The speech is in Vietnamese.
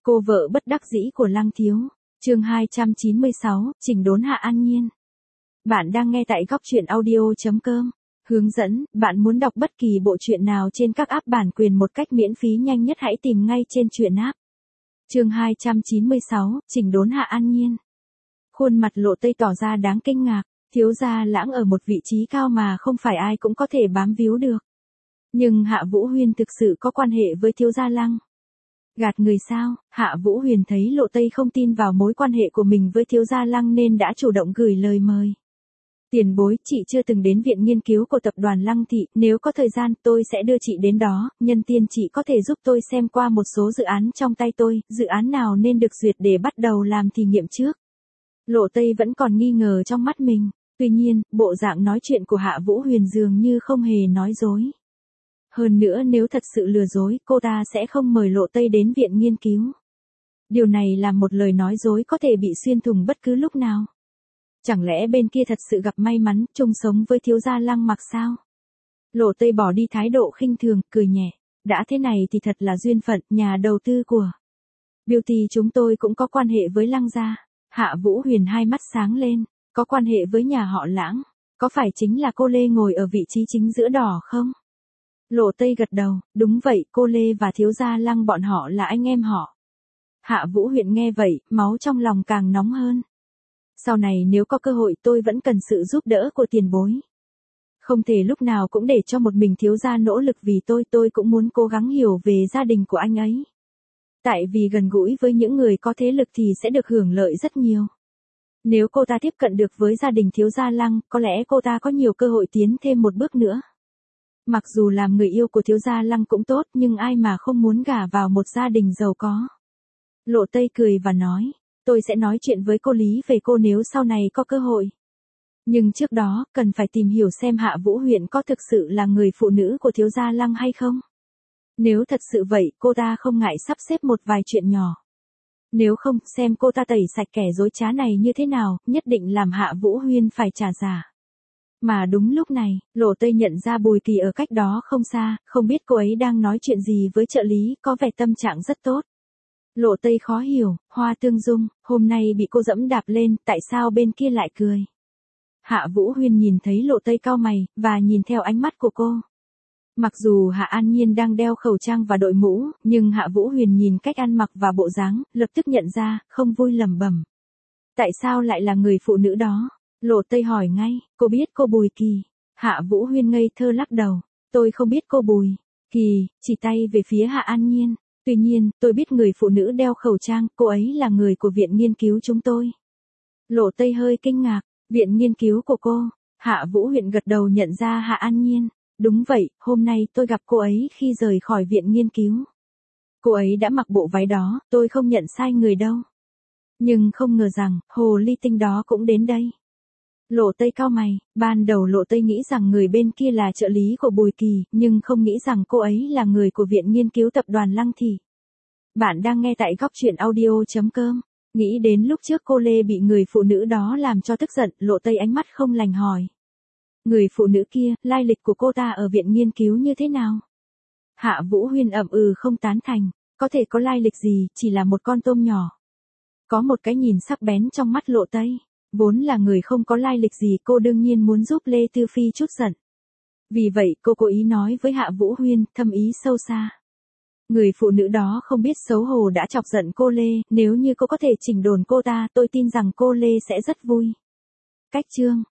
Cô vợ bất đắc dĩ của Lăng Thiếu. Chương 296, chỉnh đốn Hạ An Nhiên. Bạn đang nghe tại góc truyện audio.com. Hướng dẫn, bạn muốn đọc bất kỳ bộ truyện nào trên các app bản quyền một cách miễn phí nhanh nhất hãy tìm ngay trên truyện app. Chương 296, chỉnh đốn Hạ An Nhiên. Khuôn mặt Lộ Tây tỏ ra đáng kinh ngạc, thiếu gia Lãng ở một vị trí cao mà không phải ai cũng có thể bám víu được. Nhưng Hạ Vũ Huyên thực sự có quan hệ với thiếu gia Lăng. Gạt người sao? Hạ Vũ Huyền thấy Lộ Tây không tin vào mối quan hệ của mình với thiếu gia Lăng nên đã chủ động gửi lời mời. Tiền bối, chị chưa từng đến viện nghiên cứu của tập đoàn Lăng Thị, nếu có thời gian tôi sẽ đưa chị đến đó, nhân tiên chị có thể giúp tôi xem qua một số dự án trong tay tôi, dự án nào nên được duyệt để bắt đầu làm thí nghiệm trước. Lộ Tây vẫn còn nghi ngờ trong mắt mình, tuy nhiên, bộ dạng nói chuyện của Hạ Vũ Huyền dường như không hề nói dối. Hơn nữa nếu thật sự lừa dối, cô ta sẽ không mời Lộ Tây đến viện nghiên cứu. Điều này là một lời nói dối có thể bị xuyên thủng bất cứ lúc nào. Chẳng lẽ bên kia thật sự gặp may mắn, chung sống với thiếu gia Lăng Mặc sao? Lộ Tây bỏ đi thái độ khinh thường, cười nhẹ. Đã thế này thì thật là duyên phận, nhà đầu tư của Beauty chúng tôi cũng có quan hệ với Lăng gia. Hạ Vũ Huyền hai mắt sáng lên, có quan hệ với nhà họ Lãng. Có phải chính là cô Lê ngồi ở vị trí chính giữa đỏ không? Lộ Tây gật đầu, đúng vậy, cô Lê và thiếu gia Lăng bọn họ là anh em họ. Hạ Vũ Huyền nghe vậy, máu trong lòng càng nóng hơn. Sau này nếu có cơ hội tôi vẫn cần sự giúp đỡ của tiền bối. Không thể lúc nào cũng để cho một mình thiếu gia nỗ lực vì tôi cũng muốn cố gắng hiểu về gia đình của anh ấy. Tại vì gần gũi với những người có thế lực thì sẽ được hưởng lợi rất nhiều. Nếu cô ta tiếp cận được với gia đình thiếu gia Lăng, có lẽ cô ta có nhiều cơ hội tiến thêm một bước nữa. Mặc dù làm người yêu của thiếu gia Lăng cũng tốt nhưng ai mà không muốn gả vào một gia đình giàu có. Lộ Tây cười và nói, tôi sẽ nói chuyện với cô Lý về cô nếu sau này có cơ hội. Nhưng trước đó, cần phải tìm hiểu xem Hạ Vũ Huyền có thực sự là người phụ nữ của thiếu gia Lăng hay không. Nếu thật sự vậy, cô ta không ngại sắp xếp một vài chuyện nhỏ. Nếu không, xem cô ta tẩy sạch kẻ dối trá này như thế nào, nhất định làm Hạ Vũ Huyền phải trả giá. Mà đúng lúc này, Lộ Tây nhận ra Bùi Kỳ ở cách đó không xa, không biết cô ấy đang nói chuyện gì với trợ lý, có vẻ tâm trạng rất tốt. Lộ Tây khó hiểu, Hoa Tương Dung, hôm nay bị cô dẫm đạp lên, tại sao bên kia lại cười? Hạ Vũ Huyền nhìn thấy Lộ Tây cau mày, và nhìn theo ánh mắt của cô. Mặc dù Hạ An Nhiên đang đeo khẩu trang và đội mũ, nhưng Hạ Vũ Huyền nhìn cách ăn mặc và bộ dáng, lập tức nhận ra, không vui lẩm bẩm. Tại sao lại là người phụ nữ đó? Lộ Tây hỏi ngay, cô biết cô Bùi Kỳ? Hạ Vũ Huyên ngây thơ lắc đầu, tôi không biết cô Bùi Kỳ, chỉ tay về phía Hạ An Nhiên. Tuy nhiên, tôi biết người phụ nữ đeo khẩu trang, cô ấy là người của viện nghiên cứu chúng tôi. Lộ Tây hơi kinh ngạc, viện nghiên cứu của cô? Hạ Vũ Huyên gật đầu nhận ra Hạ An Nhiên. Đúng vậy, hôm nay tôi gặp cô ấy khi rời khỏi viện nghiên cứu. Cô ấy đã mặc bộ váy đó, tôi không nhận sai người đâu. Nhưng không ngờ rằng, hồ ly tinh đó cũng đến đây. Lộ Tây cau mày, ban đầu Lộ Tây nghĩ rằng người bên kia là trợ lý của Bùi Kỳ, nhưng không nghĩ rằng cô ấy là người của viện nghiên cứu tập đoàn Lăng Thị. Bạn đang nghe tại góc truyện audio.com. Nghĩ đến lúc trước cô Lê bị người phụ nữ đó làm cho tức giận, Lộ Tây ánh mắt không lành hỏi. Người phụ nữ kia, lai lịch của cô ta ở viện nghiên cứu như thế nào? Hạ Vũ Huyên ậm ừ không tán thành, có thể có lai lịch gì, chỉ là một con tôm nhỏ. Có một cái nhìn sắc bén trong mắt Lộ Tây. Vốn là người không có lai lịch gì, cô đương nhiên muốn giúp Lê Tư Phi chút giận. Vì vậy cô cố ý nói với Hạ Vũ Huyên, thâm ý sâu xa. Người phụ nữ đó không biết xấu hổ đã chọc giận cô Lê, nếu như cô có thể chỉnh đốn cô ta, tôi tin rằng cô Lê sẽ rất vui. Cách chương